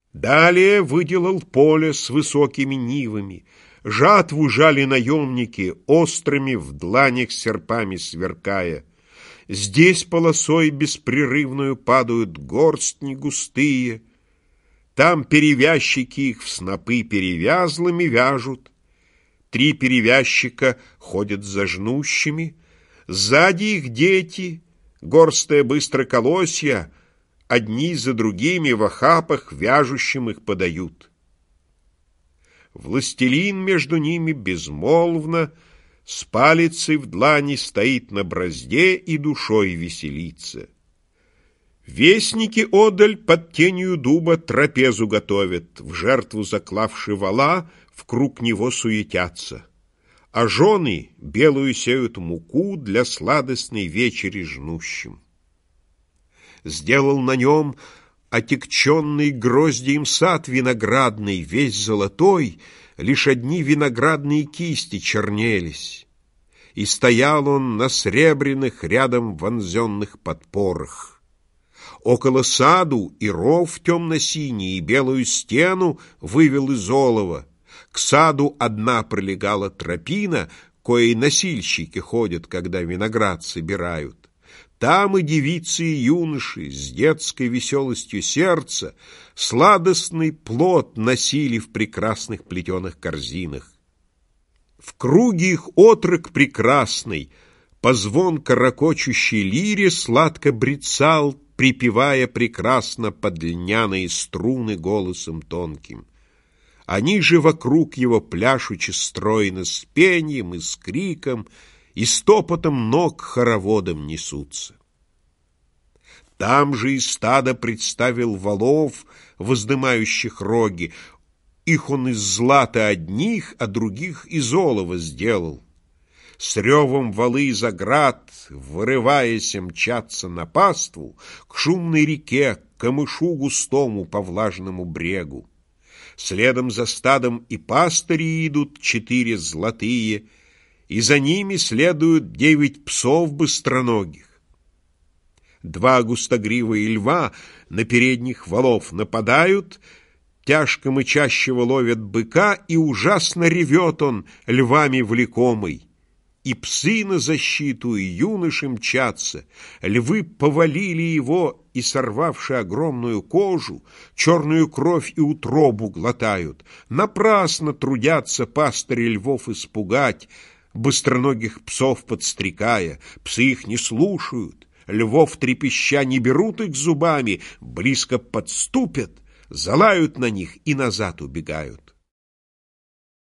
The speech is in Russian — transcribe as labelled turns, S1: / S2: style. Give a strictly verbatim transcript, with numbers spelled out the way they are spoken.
S1: Далее выделал поле с высокими нивами, жатву жали наемники, острыми в дланях серпами сверкая. Здесь полосой беспрерывную падают горстни густые, там перевязчики их в снопы перевязлыми вяжут. Три перевязчика ходят за жнущими, сзади их дети, горстая быстро колосья, одни за другими в охапах вяжущим их подают. Властелин между ними безмолвно с палицей в длани стоит на бразде и душой веселится. Вестники одаль под тенью дуба трапезу готовят, в жертву заклавши вола, в круг него суетятся. А жены белую сеют муку для сладостной вечери жнущим. Сделал на нем отекченный гроздьем сад виноградный, весь золотой, лишь одни виноградные кисти чернелись. И стоял он на сребряных рядом вонзенных подпорах. Около саду и ров темно-синий, и белую стену вывел из олова. К саду одна пролегала тропина, коей носильщики ходят, когда виноград собирают. Там и девицы, и юноши с детской веселостью сердца сладостный плод носили в прекрасных плетеных корзинах. В круге их отрок прекрасный, по звонко рокочущей лире сладко брецал, припевая прекрасно под льняные струны голосом тонким. Они же вокруг его пляшучи стройно с пением и с криком, и стопотом ног хороводом несутся. Там же и стадо представил волов, воздымающих роги. Их он из злата одних, а других из олова сделал. С ревом валы из оград, вырываясь, мчатся на паству к шумной реке, к камышу густому по влажному брегу. Следом за стадом и пастыри идут четыре золотые, и за ними следуют девять псов быстроногих. Два густогривые льва на передних валов нападают, тяжко мычащего ловят быка, и ужасно ревет он, львами влекомый. И псы на защиту, и юноши мчатся. Львы повалили его, и, сорвавши огромную кожу, черную кровь и утробу глотают. Напрасно трудятся пастыри львов испугать, быстроногих псов подстрекая. Псы их не слушают, львов трепеща не берут их зубами, близко подступят, залают на них и назад убегают.